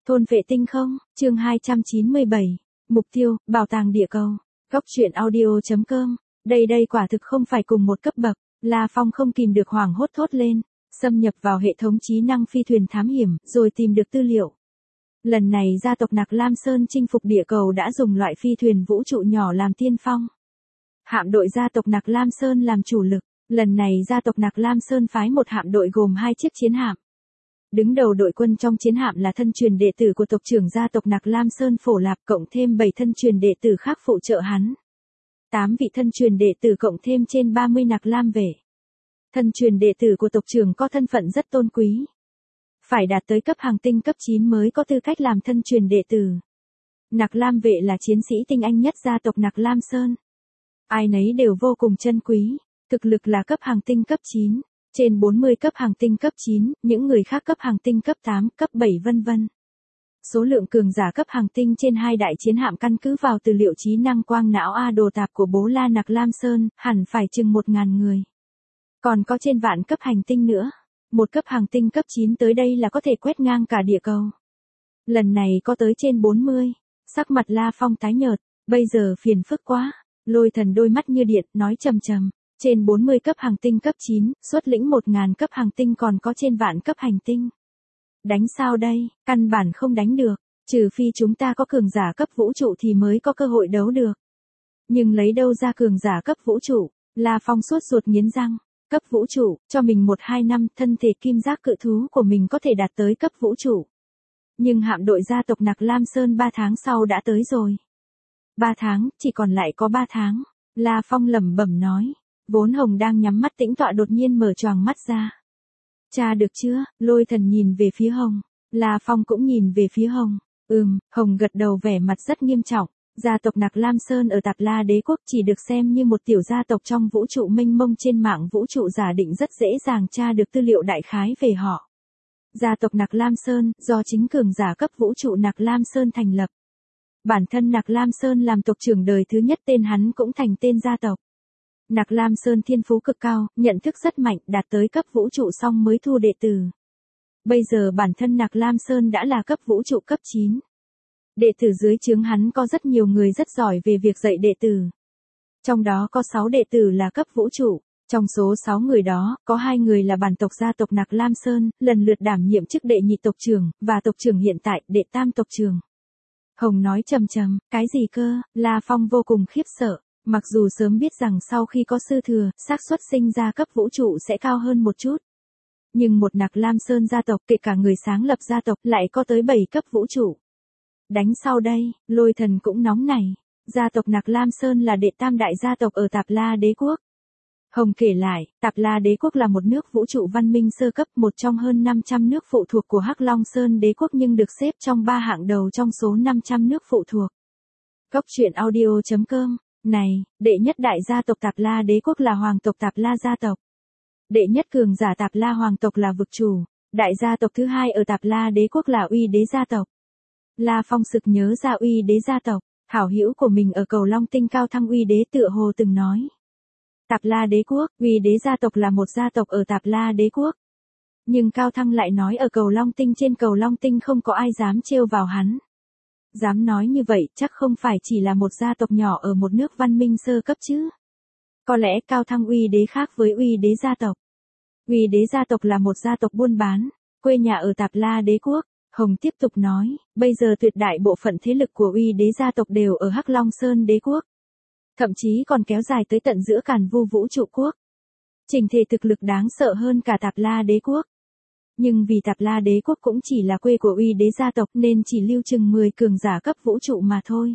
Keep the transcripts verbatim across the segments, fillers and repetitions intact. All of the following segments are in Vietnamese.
Thôn vệ tinh không, chương hai trăm chín mươi bảy. Mục tiêu, bảo tàng địa cầu. Góc truyện audio.com. Đây đây quả thực không phải cùng một cấp bậc. La Phong không kìm được hoảng hốt thốt lên. Xâm nhập vào hệ thống trí năng phi thuyền thám hiểm, rồi tìm được tư liệu. Lần này gia tộc Nặc Lam Sơn chinh phục địa cầu đã dùng loại phi thuyền vũ trụ nhỏ làm tiên phong. Hạm đội gia tộc Nặc Lam Sơn làm chủ lực. Lần này gia tộc Nặc Lam Sơn phái một hạm đội gồm hai chiếc chiến hạm. Đứng đầu đội quân trong chiến hạm là thân truyền đệ tử của tộc trưởng gia tộc Nặc Lam Sơn Phổ Lạp cộng thêm bảy thân truyền đệ tử khác phụ trợ hắn. tám vị thân truyền đệ tử cộng thêm trên ba mươi Nặc Lam vệ. Thân truyền đệ tử của tộc trưởng có thân phận rất tôn quý. Phải đạt tới cấp hàng tinh cấp chín mới có tư cách làm thân truyền đệ tử. Nặc Lam vệ là chiến sĩ tinh anh nhất gia tộc Nặc Lam Sơn. Ai nấy đều vô cùng chân quý, thực lực là cấp hàng tinh cấp chín. Trên bốn mươi cấp hàng tinh cấp chín, những người khác cấp hàng tinh cấp tám, cấp bảy vân vân. Số lượng cường giả cấp hàng tinh trên hai đại chiến hạm căn cứ vào tư liệu trí năng quang não A đồ tạp của bố La Nặc Lam Sơn, hẳn phải chừng một ngàn người. Còn có trên vạn cấp hành tinh nữa. Một cấp hàng tinh cấp chín tới đây là có thể quét ngang cả địa cầu. Lần này có tới trên bốn mươi. Sắc mặt La Phong tái nhợt, bây giờ phiền phức quá. Lôi Thần đôi mắt như điện, nói trầm trầm. Trên bốn mươi cấp hàng tinh cấp chín, xuất lĩnh một ngàn cấp hàng tinh còn có trên vạn cấp hành tinh. Đánh sao đây, căn bản không đánh được, trừ phi chúng ta có cường giả cấp vũ trụ thì mới có cơ hội đấu được. Nhưng lấy đâu ra cường giả cấp vũ trụ, La Phong suốt ruột nghiến răng, cấp vũ trụ, cho mình một hai năm thân thể kim giác cự thú của mình có thể đạt tới cấp vũ trụ. Nhưng hạm đội gia tộc Nặc Lam Sơn ba tháng sau đã tới rồi. ba tháng, chỉ còn lại có ba tháng, La Phong lẩm bẩm nói. Vốn Hồng đang nhắm mắt tĩnh tọa đột nhiên mở choàng mắt ra. Cha được chưa? Lôi Thần nhìn về phía Hồng. La Phong cũng nhìn về phía Hồng. Ừm, Hồng gật đầu vẻ mặt rất nghiêm trọng. Gia tộc Nặc Lam Sơn ở Tạp La Đế Quốc chỉ được xem như một tiểu gia tộc trong vũ trụ mênh mông trên mạng vũ trụ giả định rất dễ dàng tra được tư liệu đại khái về họ. Gia tộc Nặc Lam Sơn do chính cường giả cấp vũ trụ Nặc Lam Sơn thành lập. Bản thân Nặc Lam Sơn làm tộc trưởng đời thứ nhất tên hắn cũng thành tên gia tộc. Nặc Lam Sơn thiên phú cực cao, nhận thức rất mạnh, đạt tới cấp vũ trụ xong mới thu đệ tử. Bây giờ bản thân Nặc Lam Sơn đã là cấp vũ trụ cấp chín. Đệ tử dưới trướng hắn có rất nhiều người rất giỏi về việc dạy đệ tử. Trong đó có sáu đệ tử là cấp vũ trụ. Trong số sáu người đó, có hai người là bản tộc gia tộc Nặc Lam Sơn, lần lượt đảm nhiệm chức đệ nhị tộc trưởng, và tộc trưởng hiện tại, đệ tam tộc trưởng. Hồng nói trầm trầm, cái gì cơ? La Phong vô cùng khiếp sợ. Mặc dù sớm biết rằng sau khi có sư thừa, xác suất sinh ra cấp vũ trụ sẽ cao hơn một chút. Nhưng một Nặc Lam Sơn gia tộc kể cả người sáng lập gia tộc lại có tới bảy cấp vũ trụ. Đánh sau đây, Lôi Thần cũng nóng nảy. Gia tộc Nặc Lam Sơn là đệ tam đại gia tộc ở Tạp La Đế Quốc. Hồng kể lại, Tạp La Đế Quốc là một nước vũ trụ văn minh sơ cấp, một trong hơn năm trăm nước phụ thuộc của Hắc Long Sơn Đế Quốc nhưng được xếp trong ba hạng đầu trong số năm trăm nước phụ thuộc. Góc truyện audio.com. Này, đệ nhất đại gia tộc Tạp La Đế Quốc là hoàng tộc Tạp La gia tộc. Đệ nhất cường giả Tạp La hoàng tộc là vực chủ. Đại gia tộc thứ hai ở Tạp La Đế Quốc là Uy Đế gia tộc. La Phong sực nhớ ra Uy Đế gia tộc, hảo hữu của mình ở Cầu Long Tinh Cao Thăng Uy Đế tựa hồ từng nói. Tạp La Đế Quốc, Uy Đế gia tộc là một gia tộc ở Tạp La Đế Quốc. Nhưng Cao Thăng lại nói ở Cầu Long Tinh trên Cầu Long Tinh không có ai dám trêu vào hắn. Dám nói như vậy chắc không phải chỉ là một gia tộc nhỏ ở một nước văn minh sơ cấp chứ. Có lẽ Cao Thăng Uy Đế khác với Uy Đế gia tộc. Uy Đế gia tộc là một gia tộc buôn bán, quê nhà ở Tạp La Đế Quốc. Hồng tiếp tục nói, bây giờ tuyệt đại bộ phận thế lực của Uy Đế gia tộc đều ở Hắc Long Sơn Đế Quốc. Thậm chí còn kéo dài tới tận giữa Càn Vu vũ trụ quốc. Trình thể thực lực đáng sợ hơn cả Tạp La Đế Quốc. Nhưng vì Tạp La Đế Quốc cũng chỉ là quê của Uy Đế gia tộc nên chỉ lưu chừng mười cường giả cấp vũ trụ mà thôi.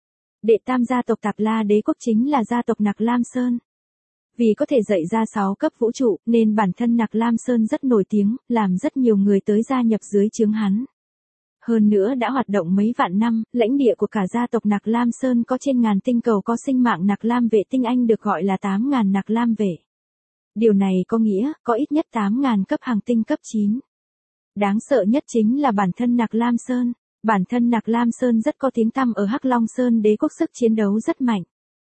Đệ tam gia tộc Tạp La Đế Quốc chính là gia tộc Nặc Lam Sơn. Vì có thể dạy ra sáu cấp vũ trụ nên bản thân Nặc Lam Sơn rất nổi tiếng, làm rất nhiều người tới gia nhập dưới trướng hắn. Hơn nữa đã hoạt động mấy vạn năm, lãnh địa của cả gia tộc Nặc Lam Sơn có trên ngàn tinh cầu có sinh mạng Nặc Lam vệ tinh anh được gọi là tám ngàn Nặc Lam vệ. Điều này có nghĩa, có ít nhất tám ngàn cấp hàng tinh cấp chín. Đáng sợ nhất chính là bản thân Nặc Lam Sơn. Bản thân Nặc Lam Sơn rất có tiếng tăm ở Hắc Long Sơn Đế Quốc, sức chiến đấu rất mạnh.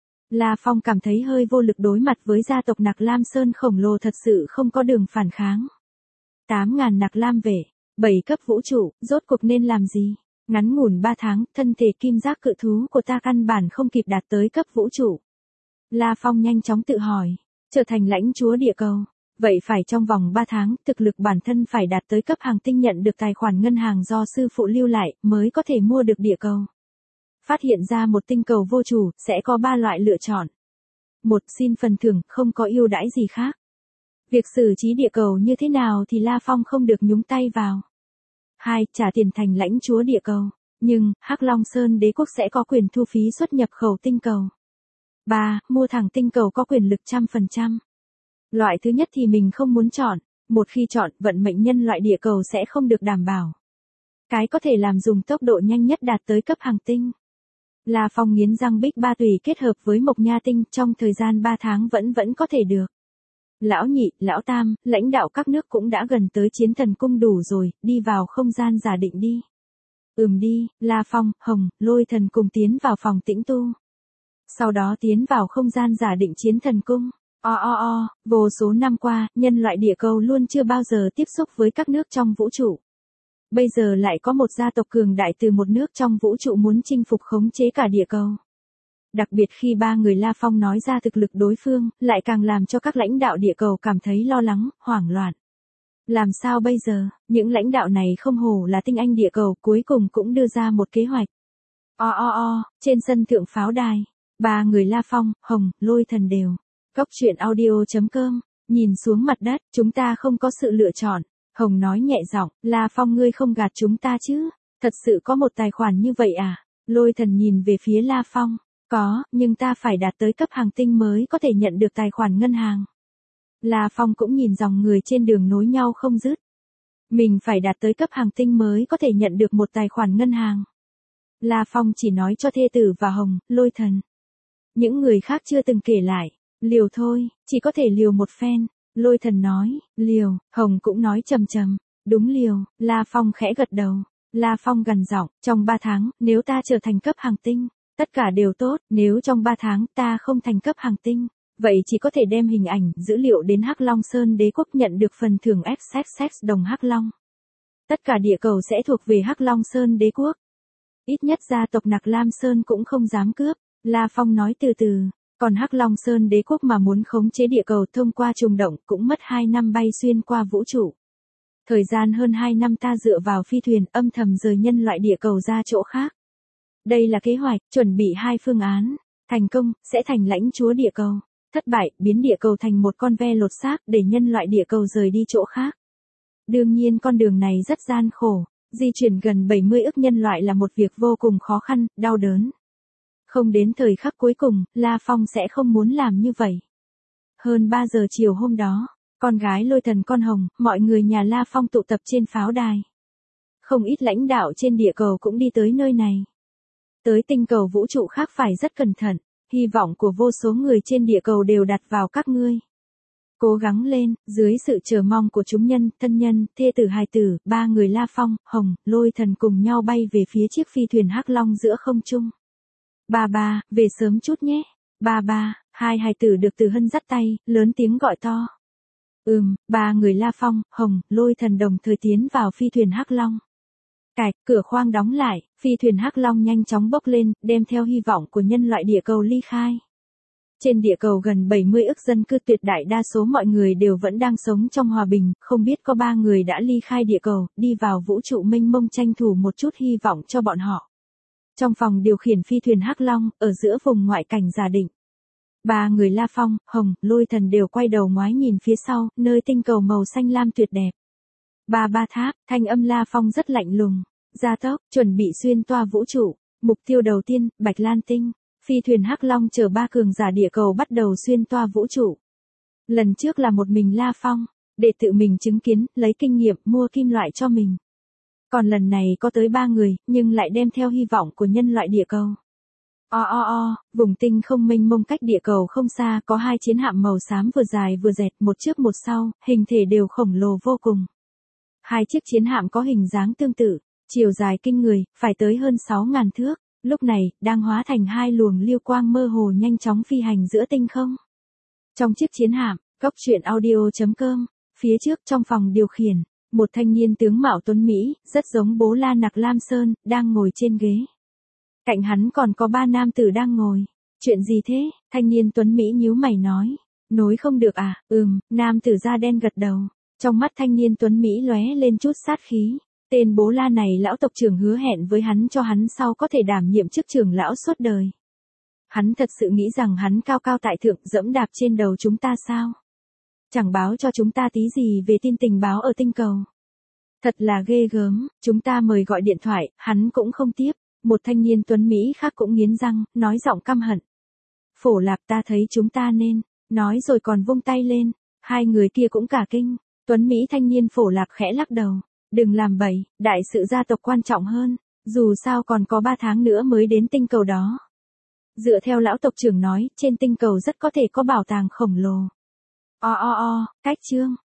La Phong cảm thấy hơi vô lực đối mặt với gia tộc Nặc Lam Sơn khổng lồ thật sự không có đường phản kháng. tám ngàn Nặc Lam vệ. Bảy cấp vũ trụ, rốt cuộc nên làm gì? Ngắn ngủn ba tháng, thân thể kim giác cự thú của ta căn bản không kịp đạt tới cấp vũ trụ. La Phong nhanh chóng tự hỏi, trở thành lãnh chúa địa cầu. Vậy phải trong vòng ba tháng, thực lực bản thân phải đạt tới cấp hàng tinh nhận được tài khoản ngân hàng do sư phụ lưu lại, mới có thể mua được địa cầu. Phát hiện ra một tinh cầu vô chủ, sẽ có ba loại lựa chọn. Một, xin phần thưởng, không có ưu đãi gì khác. Việc xử trí địa cầu như thế nào thì La Phong không được nhúng tay vào. Hai, trả tiền thành lãnh chúa địa cầu. Nhưng, Hắc Long Sơn đế quốc sẽ có quyền thu phí xuất nhập khẩu tinh cầu. Ba, mua thẳng tinh cầu có quyền lực trăm phần trăm. Loại thứ nhất thì mình không muốn chọn. Một khi chọn, vận mệnh nhân loại địa cầu sẽ không được đảm bảo. Cái có thể làm dùng tốc độ nhanh nhất đạt tới cấp hàng tinh. La Phong nghiến răng Bích Ba Tùy kết hợp với Mộc Nha Tinh trong thời gian ba tháng vẫn vẫn có thể được. Lão nhị, lão tam, lãnh đạo các nước cũng đã gần tới chiến thần cung đủ rồi, đi vào không gian giả định đi. Ừm đi, La Phong, Hồng, Lôi Thần cùng tiến vào phòng tĩnh tu. Sau đó tiến vào không gian giả định chiến thần cung. O o o, vô số năm qua, nhân loại địa cầu luôn chưa bao giờ tiếp xúc với các nước trong vũ trụ. Bây giờ lại có một gia tộc cường đại từ một nước trong vũ trụ muốn chinh phục khống chế cả địa cầu. Đặc biệt khi ba người La Phong nói ra thực lực đối phương, lại càng làm cho các lãnh đạo địa cầu cảm thấy lo lắng, hoảng loạn. Làm sao bây giờ, những lãnh đạo này không hổ là tinh anh địa cầu, cuối cùng cũng đưa ra một kế hoạch. O o o, trên sân thượng pháo đài, ba người La Phong, Hồng, Lôi Thần đều. Cốc truyện audio chấm com, nhìn xuống mặt đất, chúng ta không có sự lựa chọn. Hồng nói nhẹ giọng, La Phong ngươi không gạt chúng ta chứ, thật sự có một tài khoản như vậy à? Lôi Thần nhìn về phía La Phong, có, nhưng ta phải đạt tới cấp hàng tinh mới có thể nhận được tài khoản ngân hàng. La Phong cũng nhìn dòng người trên đường nối nhau không dứt. Mình phải đạt tới cấp hàng tinh mới có thể nhận được một tài khoản ngân hàng. La Phong chỉ nói cho thê tử và Hồng, Lôi Thần. Những người khác chưa từng kể lại, liều thôi, chỉ có thể liều một phen. Lôi Thần nói, liều, Hồng cũng nói trầm trầm, đúng liều, La Phong khẽ gật đầu. La Phong gằn giọng, trong ba tháng, nếu ta trở thành cấp hàng tinh, tất cả đều tốt, nếu trong ba tháng ta không thành cấp hàng tinh, vậy chỉ có thể đem hình ảnh, dữ liệu đến Hắc Long Sơn đế quốc nhận được phần thưởng ép ích ích đồng Hắc Long. Tất cả địa cầu sẽ thuộc về Hắc Long Sơn đế quốc. Ít nhất gia tộc Nặc Lam Sơn cũng không dám cướp, La Phong nói từ từ. Còn Hắc Long Sơn đế quốc mà muốn khống chế địa cầu thông qua trùng động cũng mất hai năm bay xuyên qua vũ trụ. Thời gian hơn hai năm ta dựa vào phi thuyền âm thầm rời nhân loại địa cầu ra chỗ khác. Đây là kế hoạch, chuẩn bị hai phương án. Thành công, sẽ thành lãnh chúa địa cầu. Thất bại, biến địa cầu thành một con ve lột xác để nhân loại địa cầu rời đi chỗ khác. Đương nhiên con đường này rất gian khổ. Di chuyển gần bảy mươi ức nhân loại là một việc vô cùng khó khăn, đau đớn. Không đến thời khắc cuối cùng, La Phong sẽ không muốn làm như vậy. Hơn ba giờ chiều hôm đó, con gái Lôi Thần con Hồng, mọi người nhà La Phong tụ tập trên pháo đài. Không ít lãnh đạo trên địa cầu cũng đi tới nơi này. Tới tinh cầu vũ trụ khác phải rất cẩn thận, hy vọng của vô số người trên địa cầu đều đặt vào các ngươi. Cố gắng lên, dưới sự chờ mong của chúng nhân, thân nhân, thê tử hài tử, ba người La Phong, Hồng, Lôi Thần cùng nhau bay về phía chiếc phi thuyền Hắc Long giữa không trung. Ba ba, về sớm chút nhé. Ba ba, hai hài tử được Từ Hân dắt tay, lớn tiếng gọi to. Ừm, ba người La Phong, Hồng, Lôi Thần đồng thời tiến vào phi thuyền Hắc Long. Cạch, cửa khoang đóng lại, phi thuyền Hắc Long nhanh chóng bốc lên, đem theo hy vọng của nhân loại địa cầu ly khai. Trên địa cầu gần bảy mươi ức dân cư tuyệt đại đa số mọi người đều vẫn đang sống trong hòa bình, không biết có ba người đã ly khai địa cầu, đi vào vũ trụ mênh mông tranh thủ một chút hy vọng cho bọn họ. Trong phòng điều khiển phi thuyền Hắc Long, ở giữa vùng ngoại cảnh giả định. Ba người La Phong, Hồng, Lôi Thần đều quay đầu ngoái nhìn phía sau, nơi tinh cầu màu xanh lam tuyệt đẹp. Ba ba tháp, thanh âm La Phong rất lạnh lùng. Gia tốc, chuẩn bị xuyên toa vũ trụ. Mục tiêu đầu tiên, Bạch Lan Tinh. Phi thuyền Hắc Long chở ba cường giả địa cầu bắt đầu xuyên toa vũ trụ. Lần trước là một mình La Phong, để tự mình chứng kiến, lấy kinh nghiệm mua kim loại cho mình. Còn lần này có tới ba người, nhưng lại đem theo hy vọng của nhân loại địa cầu. O o o, vùng tinh không mênh mông cách địa cầu không xa có hai chiến hạm màu xám vừa dài vừa dẹt, một trước một sau, hình thể đều khổng lồ vô cùng. Hai chiếc chiến hạm có hình dáng tương tự, chiều dài kinh người, phải tới hơn sáu ngàn thước, lúc này, đang hóa thành hai luồng lưu quang mơ hồ nhanh chóng phi hành giữa tinh không. Trong chiếc chiến hạm, cốc truyện audio chấm com, phía trước trong phòng điều khiển, Một thanh niên tướng mạo tuấn Mỹ, rất giống bố La Nặc Lam Sơn, đang ngồi trên ghế. Cạnh hắn còn có ba nam tử đang ngồi. Chuyện gì thế? Thanh niên tuấn Mỹ nhíu mày nói. Nối không được à? Ừm, nam tử da đen gật đầu. Trong mắt thanh niên tuấn Mỹ lóe lên chút sát khí. Tên bố La này lão tộc trưởng hứa hẹn với hắn cho hắn sau có thể đảm nhiệm chức trưởng lão suốt đời. Hắn thật sự nghĩ rằng hắn cao cao tại thượng dẫm đạp trên đầu chúng ta sao? Chẳng báo cho chúng ta tí gì về tin tình báo ở tinh cầu. Thật là ghê gớm, chúng ta mời gọi điện thoại, hắn cũng không tiếp. Một thanh niên tuấn Mỹ khác cũng nghiến răng, nói giọng căm hận. Phổ Lạp ta thấy chúng ta nên, nói rồi còn vung tay lên. Hai người kia cũng cả kinh, tuấn Mỹ thanh niên Phổ Lạp khẽ lắc đầu. Đừng làm bậy, đại sự gia tộc quan trọng hơn, dù sao còn có ba tháng nữa mới đến tinh cầu đó. Dựa theo lão tộc trưởng nói, trên tinh cầu rất có thể có bảo tàng khổng lồ. O o o, cách chương.